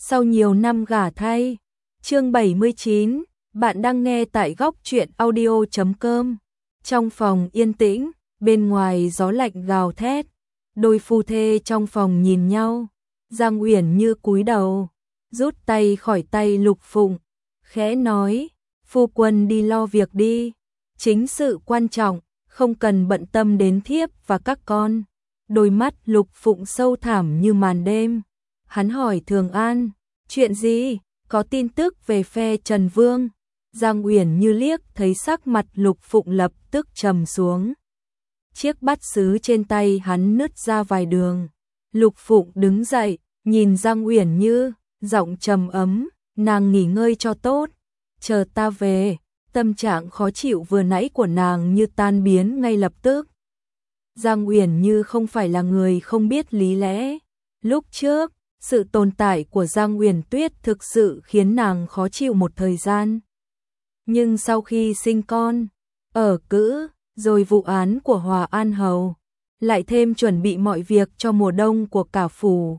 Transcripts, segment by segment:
sau nhiều năm gả thay. Chương 79, bạn đang nghe tại góc truyện audio.com. Trong phòng yên tĩnh, bên ngoài gió lạnh gào thét. Đôi phu thê trong phòng nhìn nhau. Giang Uyển Như cúi đầu, rút tay khỏi tay Lục Phụng, khẽ nói, phu quân đi lo việc đi, chính sự quan trọng, không cần bận tâm đến thiếp và các con. Đôi mắt Lục Phụng sâu thẳm như màn đêm. Hắn hỏi Thường An, chuyện gì, có tin tức về phe Trần Vương? Giang Uyển Như liếc thấy sắc mặt Lục Phụng lập tức trầm xuống. Chiếc bát sứ trên tay hắn nứt ra vài đường. Lục Phụng đứng dậy, nhìn Giang Uyển Như, giọng trầm ấm, nàng nghỉ ngơi cho tốt, chờ ta về. Tâm trạng khó chịu vừa nãy của nàng như tan biến ngay lập tức. Giang Uyển Như không phải là người không biết lý lẽ. Lúc trước, sự tồn tại của Giang Uyển Tuyết thực sự khiến nàng khó chịu một thời gian. Nhưng sau khi sinh con, ở cữ, rồi vụ án của Hòa An Hầu, lại thêm chuẩn bị mọi việc cho mùa đông của cả phủ.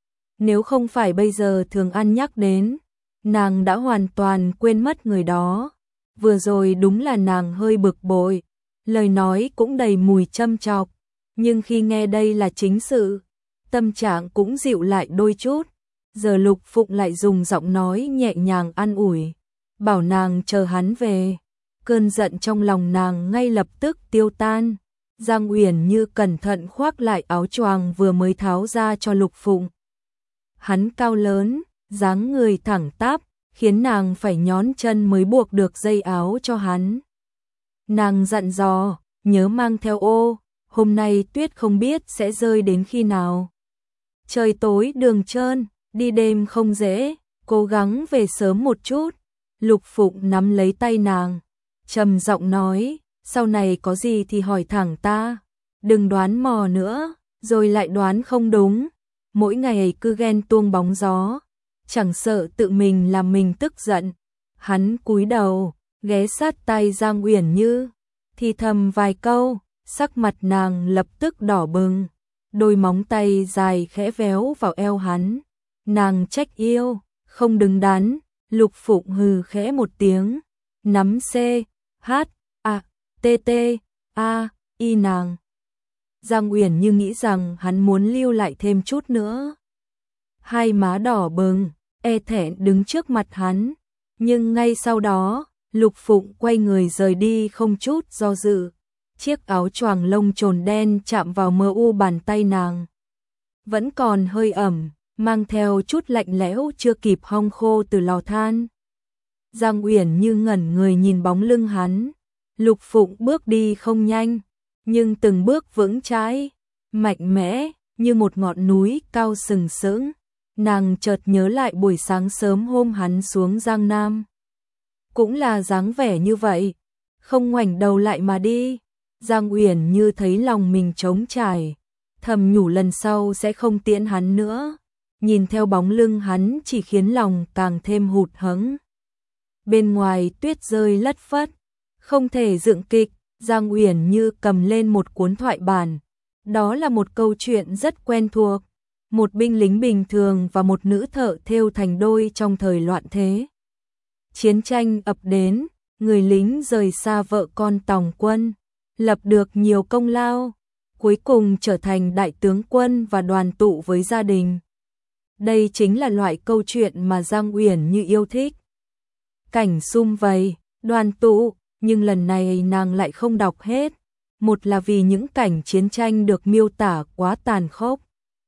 Nếu không phải bây giờ Thường An nhắc đến, nàng đã hoàn toàn quên mất người đó. Vừa rồi đúng là nàng hơi bực bội, lời nói cũng đầy mùi châm chọc, nhưng khi nghe đây là chính sự, tâm trạng cũng dịu lại đôi chút. Giờ Lục Phụng lại dùng giọng nói nhẹ nhàng an ủi, bảo nàng chờ hắn về. Cơn giận trong lòng nàng ngay lập tức tiêu tan. Giang Uyển Như cẩn thận khoác lại áo choàng vừa mới tháo ra cho Lục Phụng. Hắn cao lớn, dáng người thẳng tắp, khiến nàng phải nhón chân mới buộc được dây áo cho hắn. Nàng dặn dò, nhớ mang theo ô, hôm nay tuyết không biết sẽ rơi đến khi nào. Trời tối đường trơn, đi đêm không dễ, cố gắng về sớm một chút. Lục Phụng nắm lấy tay nàng, trầm giọng nói, sau này có gì thì hỏi thẳng ta, đừng đoán mò nữa, rồi lại đoán không đúng. Mỗi ngày cứ ghen tuông bóng gió, chẳng sợ tự mình làm mình tức giận. Hắn cúi đầu, ghé sát tay Giang Uyển Như, thì thầm vài câu, sắc mặt nàng lập tức đỏ bừng, đôi móng tay dài khẽ véo vào eo hắn. Nàng trách yêu, không đứng đắn. Lục Phụng hừ khẽ một tiếng, nắm C, H, A, T, T, A, I nàng. Giang Uyển Như nghĩ rằng hắn muốn lưu lại thêm chút nữa. Hai má đỏ bừng, e thẹn đứng trước mặt hắn, nhưng ngay sau đó, Lục Phụng quay người rời đi không chút do dự. Chiếc áo choàng lông trồn đen chạm vào mờ u bàn tay nàng, vẫn còn hơi ẩm, mang theo chút lạnh lẽo chưa kịp hong khô từ lò than. Giang Uyển Như ngẩn người nhìn bóng lưng hắn. Lục Phụng bước đi không nhanh, nhưng từng bước vững chãi, mạnh mẽ, như một ngọn núi cao sừng sững. Nàng chợt nhớ lại buổi sáng sớm hôm hắn xuống Giang Nam. Cũng là dáng vẻ như vậy, không ngoảnh đầu lại mà đi. Giang Uyển Như thấy lòng mình trống trải, thầm nhủ lần sau sẽ không tiễn hắn nữa. Nhìn theo bóng lưng hắn chỉ khiến lòng càng thêm hụt hẫng. Bên ngoài tuyết rơi lất phất, không thể dựng kịch. Giang Uyển Như cầm lên một cuốn thoại bản. Đó là một câu chuyện rất quen thuộc. Một binh lính bình thường và một nữ thợ thêu thành đôi trong thời loạn thế. Chiến tranh ập đến, người lính rời xa vợ con tòng quân, lập được nhiều công lao, cuối cùng trở thành đại tướng quân và đoàn tụ với gia đình. Đây chính là loại câu chuyện mà Giang Uyển Như yêu thích. Cảnh sum vầy, đoàn tụ, nhưng lần này nàng lại không đọc hết. Một là vì những cảnh chiến tranh được miêu tả quá tàn khốc.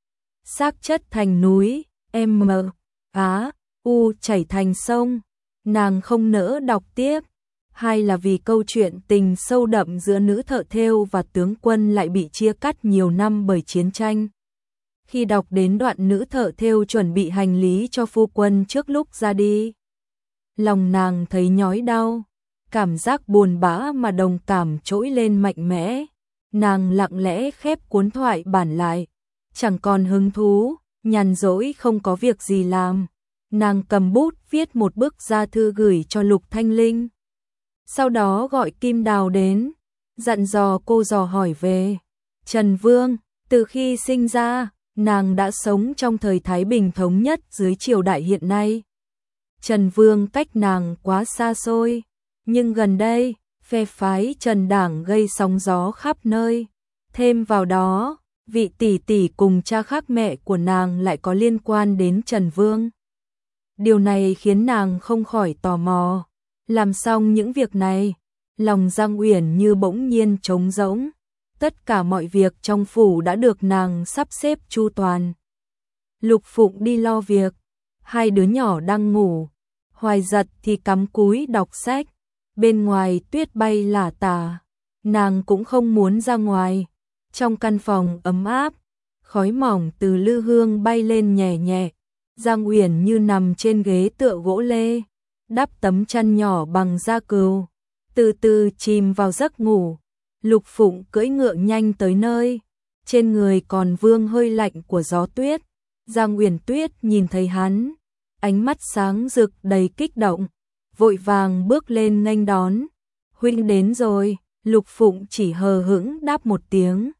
Xác chất thành núi, M, Á, U chảy thành sông, nàng không nỡ đọc tiếp. Hai là vì câu chuyện tình sâu đậm giữa nữ thợ thêu và tướng quân lại bị chia cắt nhiều năm bởi chiến tranh. Khi đọc đến đoạn nữ thợ thêu chuẩn bị hành lý cho phu quân trước lúc ra đi, lòng nàng thấy nhói đau, cảm giác buồn bã mà đồng cảm trỗi lên mạnh mẽ. Nàng lặng lẽ khép cuốn thoại bản lại, chẳng còn hứng thú, nhàn rỗi không có việc gì làm. Nàng cầm bút viết một bức gia thư gửi cho Lục Thanh Linh. Sau đó gọi Kim Đào đến, dặn dò cô dò hỏi về Trần Vương. Từ khi sinh ra, nàng đã sống trong thời Thái Bình thống nhất dưới triều đại hiện nay. Trần Vương cách nàng quá xa xôi, nhưng gần đây, phe phái Trần Đảng gây sóng gió khắp nơi. Thêm vào đó, vị tỷ tỷ cùng cha khác mẹ của nàng lại có liên quan đến Trần Vương. Điều này khiến nàng không khỏi tò mò. Làm xong những việc này, lòng Giang Uyển Như bỗng nhiên trống rỗng. Tất cả mọi việc trong phủ đã được nàng sắp xếp chu toàn. Lục Phụng đi lo việc, hai đứa nhỏ đang ngủ, Hoài Giật thì cắm cúi đọc sách. Bên ngoài tuyết bay lả tả, nàng cũng không muốn ra ngoài. Trong căn phòng ấm áp, khói mỏng từ lư hương bay lên nhẹ nhẹ. Giang Uyển Như nằm trên ghế tựa gỗ lê, đắp tấm chăn nhỏ bằng da cừu, từ từ chìm vào giấc ngủ. Lục Phụng cưỡi ngựa nhanh tới nơi, trên người còn vương hơi lạnh của gió tuyết. Giang Uyển Tuyết nhìn thấy hắn, ánh mắt sáng rực đầy kích động, vội vàng bước lên nghênh đón. Huynh đến rồi. Lục Phụng chỉ hờ hững đáp một tiếng,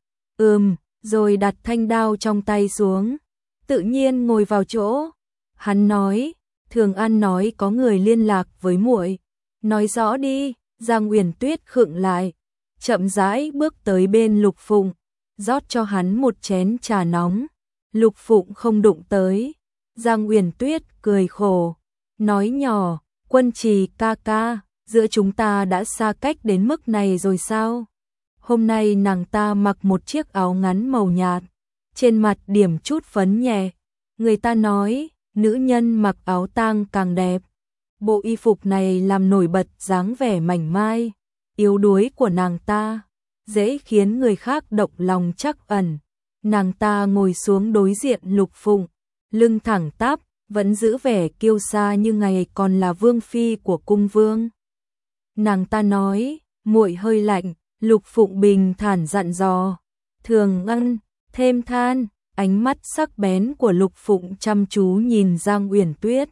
rồi đặt thanh đao trong tay xuống, tự nhiên ngồi vào chỗ. Hắn nói, Thường An nói có người liên lạc với muội, nói rõ đi. Giang Uyển Tuyết khựng lại, chậm rãi bước tới bên Lục Phụng, rót cho hắn một chén trà nóng. Lục Phụng không đụng tới. Giang Uyển Tuyết cười khổ, nói nhỏ, Quân Trì ca ca, giữa chúng ta đã xa cách đến mức này rồi sao? Hôm nay nàng ta mặc một chiếc áo ngắn màu nhạt, trên mặt điểm chút phấn nhẹ. Người ta nói, nữ nhân mặc áo tang càng đẹp. Bộ y phục này làm nổi bật dáng vẻ mảnh mai, yếu đuối của nàng ta, dễ khiến người khác động lòng trắc ẩn. Nàng ta ngồi xuống đối diện Lục Phụng, lưng thẳng tắp, vẫn giữ vẻ kiêu sa như ngày còn là vương phi của cung vương. Nàng ta nói, muội hơi lạnh. Lục Phụng bình thản dặn dò, Thường Ân, thêm than. Ánh mắt sắc bén của Lục Phụng chăm chú nhìn Giang Uyển Tuyết.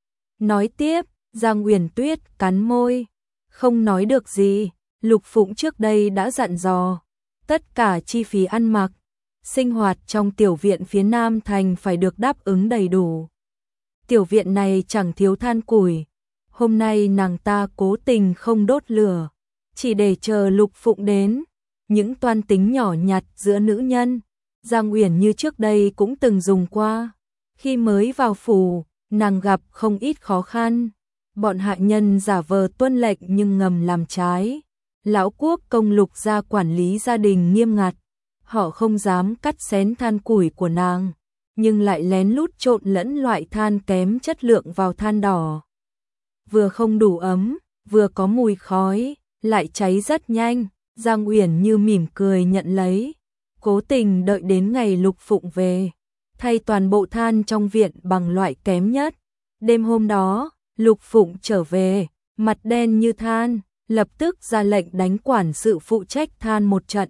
Nói tiếp. Giang Uyển Tuyết cắn môi, không nói được gì. Lục Phụng trước đây đã dặn dò, tất cả chi phí ăn mặc, sinh hoạt trong tiểu viện phía Nam thành phải được đáp ứng đầy đủ. Tiểu viện này chẳng thiếu than củi. Hôm nay nàng ta cố tình không đốt lửa, chỉ để chờ Lục Phụng đến. Những toan tính nhỏ nhặt giữa nữ nhân, Giang Uyển Như trước đây cũng từng dùng qua. Khi mới vào phủ, nàng gặp không ít khó khăn. Bọn hạ nhân giả vờ tuân lệnh nhưng ngầm làm trái. Lão quốc công Lục gia quản lý gia đình nghiêm ngặt, họ không dám cắt xén than củi của nàng, nhưng lại lén lút trộn lẫn loại than kém chất lượng vào than đỏ. Vừa không đủ ấm, vừa có mùi khói, lại cháy rất nhanh. Giang Uyển Như mỉm cười nhận lấy, cố tình đợi đến ngày Lục Phụng về, thay toàn bộ than trong viện bằng loại kém nhất. Đêm hôm đó, Lục Phụng trở về, mặt đen như than, lập tức ra lệnh đánh quản sự phụ trách than một trận.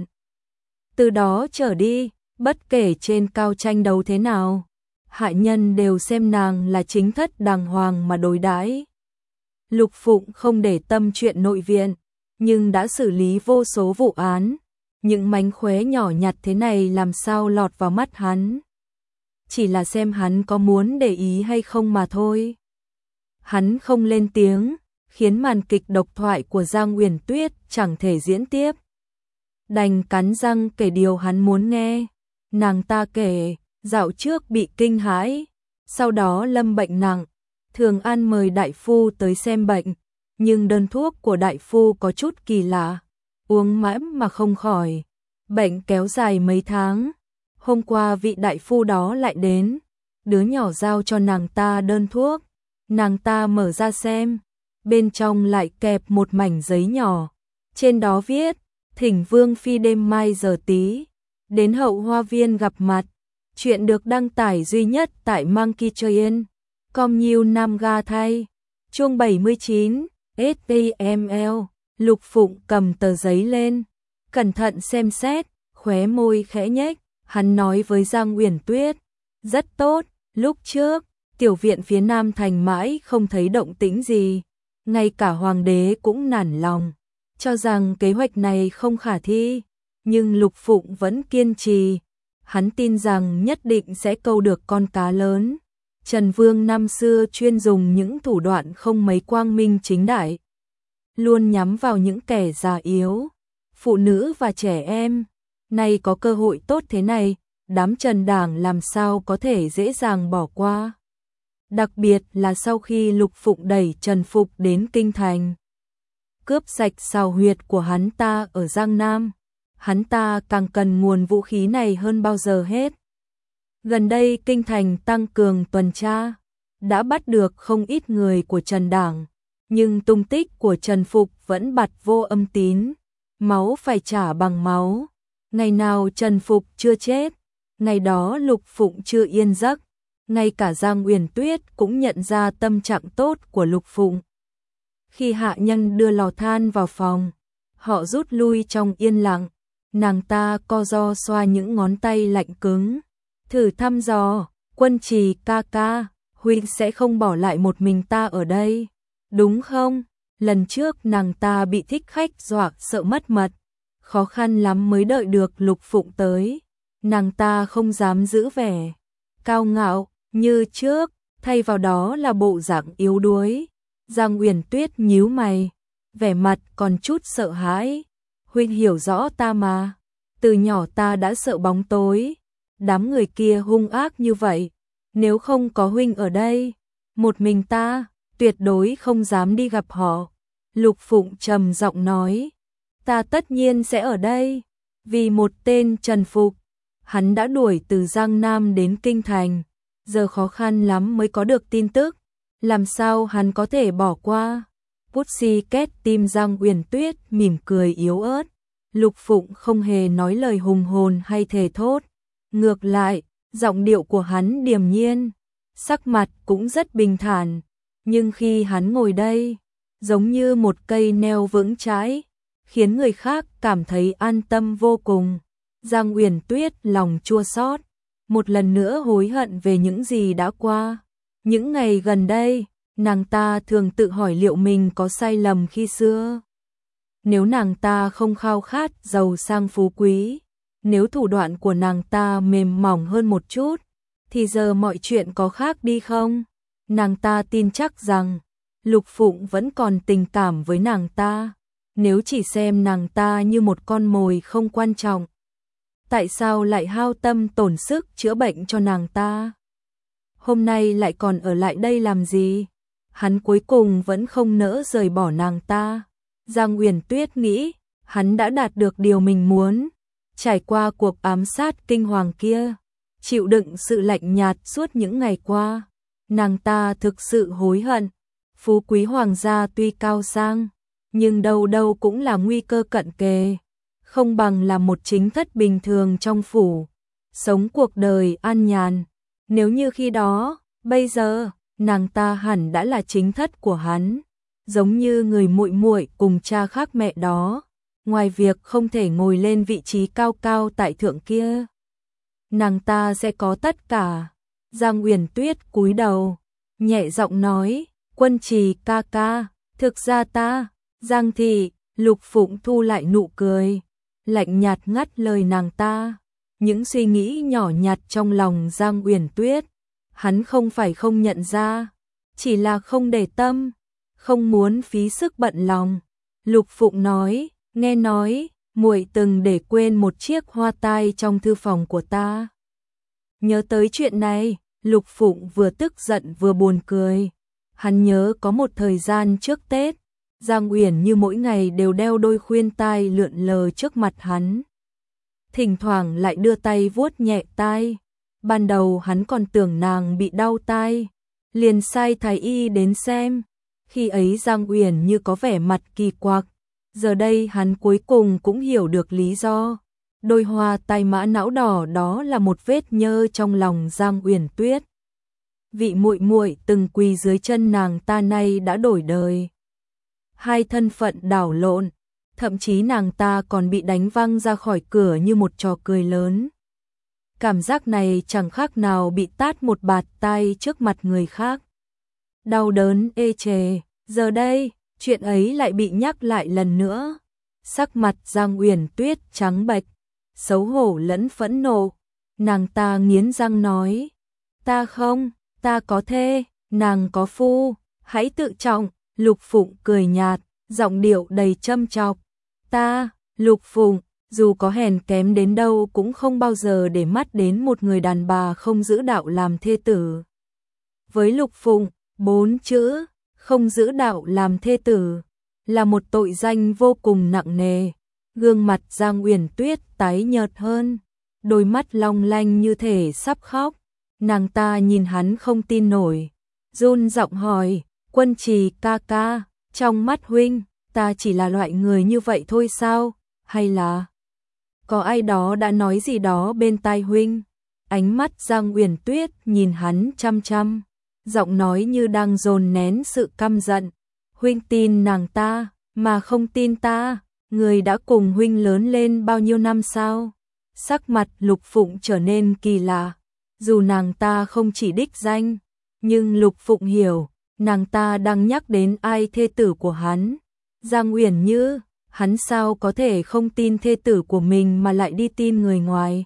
Từ đó trở đi, bất kể trên cao tranh đấu thế nào, hạ nhân đều xem nàng là chính thất đàng hoàng mà đối đãi. Lục Phụng không để tâm chuyện nội viện, nhưng đã xử lý vô số vụ án. Những mánh khóe nhỏ nhặt thế này làm sao lọt vào mắt hắn. Chỉ là xem hắn có muốn để ý hay không mà thôi. Hắn không lên tiếng, khiến màn kịch độc thoại của Giang Uyển Tuyết chẳng thể diễn tiếp. Đành cắn răng kể điều hắn muốn nghe. Nàng ta kể, dạo trước bị kinh hãi, sau đó lâm bệnh nặng. Thường An mời đại phu tới xem bệnh, nhưng đơn thuốc của đại phu có chút kỳ lạ, uống mãi mà không khỏi. Bệnh kéo dài mấy tháng. Hôm qua vị đại phu đó lại đến, đứa nhỏ giao cho nàng ta đơn thuốc. Nàng ta mở ra xem, bên trong lại kẹp một mảnh giấy nhỏ. Trên đó viết, thỉnh Vương Phi đêm mai giờ tí, đến Hậu Hoa Viên gặp mặt. Chuyện được đăng tải duy nhất tại Monkey Train. Com Nhiêu Nam Ga thay. Chương 79, STML. Lục Phụng cầm tờ giấy lên, cẩn thận xem xét, khóe môi khẽ nhếch. Hắn nói với Giang Uyển Tuyết, rất tốt, lúc trước, tiểu viện phía Nam thành mãi không thấy động tĩnh gì. Ngay cả hoàng đế cũng nản lòng, cho rằng kế hoạch này không khả thi. Nhưng Lục Phụng vẫn kiên trì. hắn tin rằng nhất định sẽ câu được con cá lớn. Trần Vương năm xưa chuyên dùng những thủ đoạn không mấy quang minh chính đại, luôn nhắm vào những kẻ già yếu, phụ nữ và trẻ em. Nay có cơ hội tốt thế này, đám Trần đảng làm sao có thể dễ dàng bỏ qua. Đặc biệt là sau khi Lục Phụng đẩy Trần Phục đến kinh thành, cướp sạch sào huyệt của hắn ta ở Giang Nam, hắn ta càng cần nguồn vũ khí này hơn bao giờ hết. Gần đây kinh thành tăng cường tuần tra, đã bắt được không ít người của Trần đảng, nhưng tung tích của Trần Phục vẫn bặt vô âm tín, máu phải trả bằng máu. Ngày nào Trần Phục chưa chết, ngày đó Lục Phụng chưa yên giấc. Ngay cả Giang Uyển Tuyết cũng nhận ra tâm trạng tốt của Lục Phụng. Khi hạ nhân đưa lò than vào phòng, họ rút lui trong yên lặng, nàng ta co ro xoa những ngón tay lạnh cứng, thử thăm dò, Quân Trì ca ca, huynh sẽ không bỏ lại một mình ta ở đây, đúng không? Lần trước nàng ta bị thích khách dọa sợ mất mật, khó khăn lắm mới đợi được Lục Phụng tới, nàng ta không dám giữ vẻ cao ngạo như trước, thay vào đó là bộ dạng yếu đuối. Giang Uyển Tuyết nhíu mày, vẻ mặt còn chút sợ hãi. Huynh hiểu rõ ta mà, từ nhỏ ta đã sợ bóng tối, đám người kia hung ác như vậy, nếu không có huynh ở đây, một mình ta tuyệt đối không dám đi gặp họ. Lục Phụng trầm giọng nói, ta tất nhiên sẽ ở đây, vì một tên Trần Phục, hắn đã đuổi từ Giang Nam đến kinh thành, giờ khó khăn lắm mới có được tin tức, làm sao hắn có thể bỏ qua. Pussycat tim Giang Uyển Tuyết mỉm cười yếu ớt. Lục Phụng không hề nói lời hùng hồn hay thề thốt, ngược lại, giọng điệu của hắn điềm nhiên, sắc mặt cũng rất bình thản, nhưng khi hắn ngồi đây, giống như một cây neo vững chãi, khiến người khác cảm thấy an tâm vô cùng. Giang Uyển Tuyết lòng chua xót, một lần nữa hối hận về những gì đã qua. Những ngày gần đây, nàng ta thường tự hỏi liệu mình có sai lầm khi xưa. Nếu nàng ta không khao khát giàu sang phú quý, nếu thủ đoạn của nàng ta mềm mỏng hơn một chút, thì giờ mọi chuyện có khác đi không? Nàng ta tin chắc rằng Lục Phụng vẫn còn tình cảm với nàng ta, nếu chỉ xem nàng ta như một con mồi không quan trọng, tại sao lại hao tâm tổn sức chữa bệnh cho nàng ta? Hôm nay lại còn ở lại đây làm gì? Hắn cuối cùng vẫn không nỡ rời bỏ nàng ta. Giang Uyển Tuyết nghĩ, hắn đã đạt được điều mình muốn, trải qua cuộc ám sát kinh hoàng kia, chịu đựng sự lạnh nhạt suốt những ngày qua. Nàng ta thực sự hối hận, phú quý hoàng gia tuy cao sang, nhưng đâu đâu cũng là nguy cơ cận kề, không bằng là một chính thất bình thường trong phủ, sống cuộc đời an nhàn. Nếu như khi đó, bây giờ, nàng ta hẳn đã là chính thất của hắn, giống như người muội muội cùng cha khác mẹ đó, ngoài việc không thể ngồi lên vị trí cao cao tại thượng kia, nàng ta sẽ có tất cả. Giang Uyển Tuyết cúi đầu, nhẹ giọng nói, Quân Trì ca ca, thực ra ta, Giang thị. Lục Phụng thu lại nụ cười, lạnh nhạt ngắt lời nàng ta. Những suy nghĩ nhỏ nhặt trong lòng Giang Uyển Tuyết, hắn không phải không nhận ra, chỉ là không để tâm, không muốn phí sức bận lòng. Lục Phụng nói, nghe nói, muội từng để quên một chiếc hoa tai trong thư phòng của ta. Nhớ tới chuyện này, Lục Phụng vừa tức giận vừa buồn cười. Hắn nhớ có một thời gian trước Tết, Giang Uyển như mỗi ngày đều đeo đôi khuyên tai lượn lờ trước mặt hắn, thỉnh thoảng lại đưa tay vuốt nhẹ tai. Ban đầu hắn còn tưởng nàng bị đau tai, liền sai thái y đến xem. Khi ấy Giang Uyển như có vẻ mặt kỳ quặc, giờ đây hắn cuối cùng cũng hiểu được lý do. Đôi hoa tai mã não đỏ đó là một vết nhơ trong lòng Giang Uyển Tuyết. Vị muội muội từng quỳ dưới chân nàng ta nay đã đổi đời, hai thân phận đảo lộn, thậm chí nàng ta còn bị đánh văng ra khỏi cửa như một trò cười lớn. Cảm giác này chẳng khác nào bị tát một bạt tai trước mặt người khác. Đau đớn ê chề, giờ đây, chuyện ấy lại bị nhắc lại lần nữa. Sắc mặt Giang Uyển Tuyết trắng bệch, xấu hổ lẫn phẫn nộ. Nàng ta nghiến răng nói, ta không, ta có thê, nàng có phu, hãy tự trọng. Lục Phụng cười nhạt, giọng điệu đầy châm chọc, ta, Lục Phụng, dù có hèn kém đến đâu cũng không bao giờ để mắt đến một người đàn bà không giữ đạo làm thê tử. Với Lục Phụng, 4 chữ, không giữ đạo làm thê tử, là một tội danh vô cùng nặng nề. Gương mặt Giang Uyển Tuyết tái nhợt hơn, đôi mắt long lanh như thể sắp khóc. Nàng ta nhìn hắn không tin nổi, run giọng hỏi, Quân Trì ca ca, trong mắt huynh, ta chỉ là loại người như vậy thôi sao, hay là có ai đó đã nói gì đó bên tai huynh? Ánh mắt Giang Uyển Tuyết nhìn hắn chăm chăm, giọng nói như đang dồn nén sự căm giận. Huynh tin nàng ta, mà không tin ta, người đã cùng huynh lớn lên bao nhiêu năm sao? Sắc mặt Lục Phụng trở nên kỳ lạ, dù nàng ta không chỉ đích danh, nhưng Lục Phụng hiểu, nàng ta đang nhắc đến ai thê tử của hắn. Giang Uyển Như, hắn sao có thể không tin thê tử của mình mà lại đi tin người ngoài?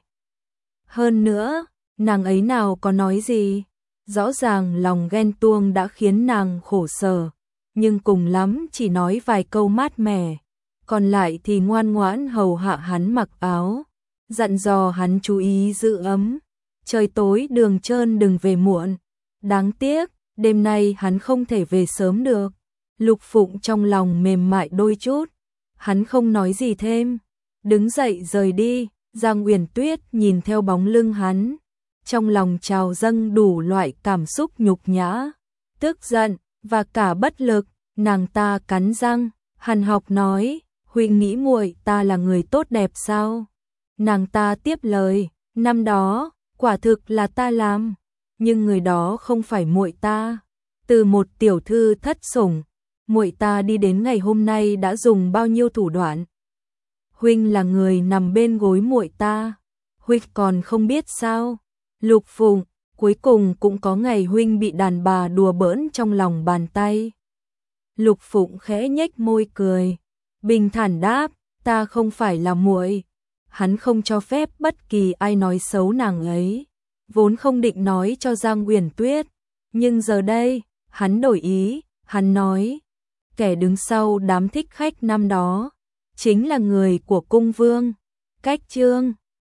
Hơn nữa, nàng ấy nào có nói gì? Rõ ràng lòng ghen tuông đã khiến nàng khổ sở, nhưng cùng lắm chỉ nói vài câu mát mẻ, còn lại thì ngoan ngoãn hầu hạ hắn mặc áo, dặn dò hắn chú ý giữ ấm. Trời tối đường trơn đừng về muộn. Đáng tiếc, đêm nay hắn không thể về sớm được. Lục Phụng trong lòng mềm mại đôi chút, hắn không nói gì thêm, đứng dậy rời đi. Giang Uyển Tuyết nhìn theo bóng lưng hắn, trong lòng trào dâng đủ loại cảm xúc nhục nhã, tức giận và cả bất lực. Nàng ta cắn răng, hằn học nói, huynh nghĩ muội ta là người tốt đẹp sao? Nàng ta tiếp lời, năm đó, quả thực là ta làm, nhưng người đó không phải muội ta. Từ một tiểu thư thất sủng, muội ta đi đến ngày hôm nay đã dùng bao nhiêu thủ đoạn. Huynh là người nằm bên gối muội ta, huynh còn không biết sao? Lục Phụng, cuối cùng cũng có ngày huynh bị đàn bà đùa bỡn trong lòng bàn tay. Lục Phụng khẽ nhếch môi cười, bình thản đáp, ta không phải là muội. Hắn không cho phép bất kỳ ai nói xấu nàng ấy, vốn không định nói cho Giang Uyển Tuyết, nhưng giờ đây, hắn đổi ý, hắn nói, kẻ đứng sau đám thích khách năm đó, chính là người của cung vương. Cách chương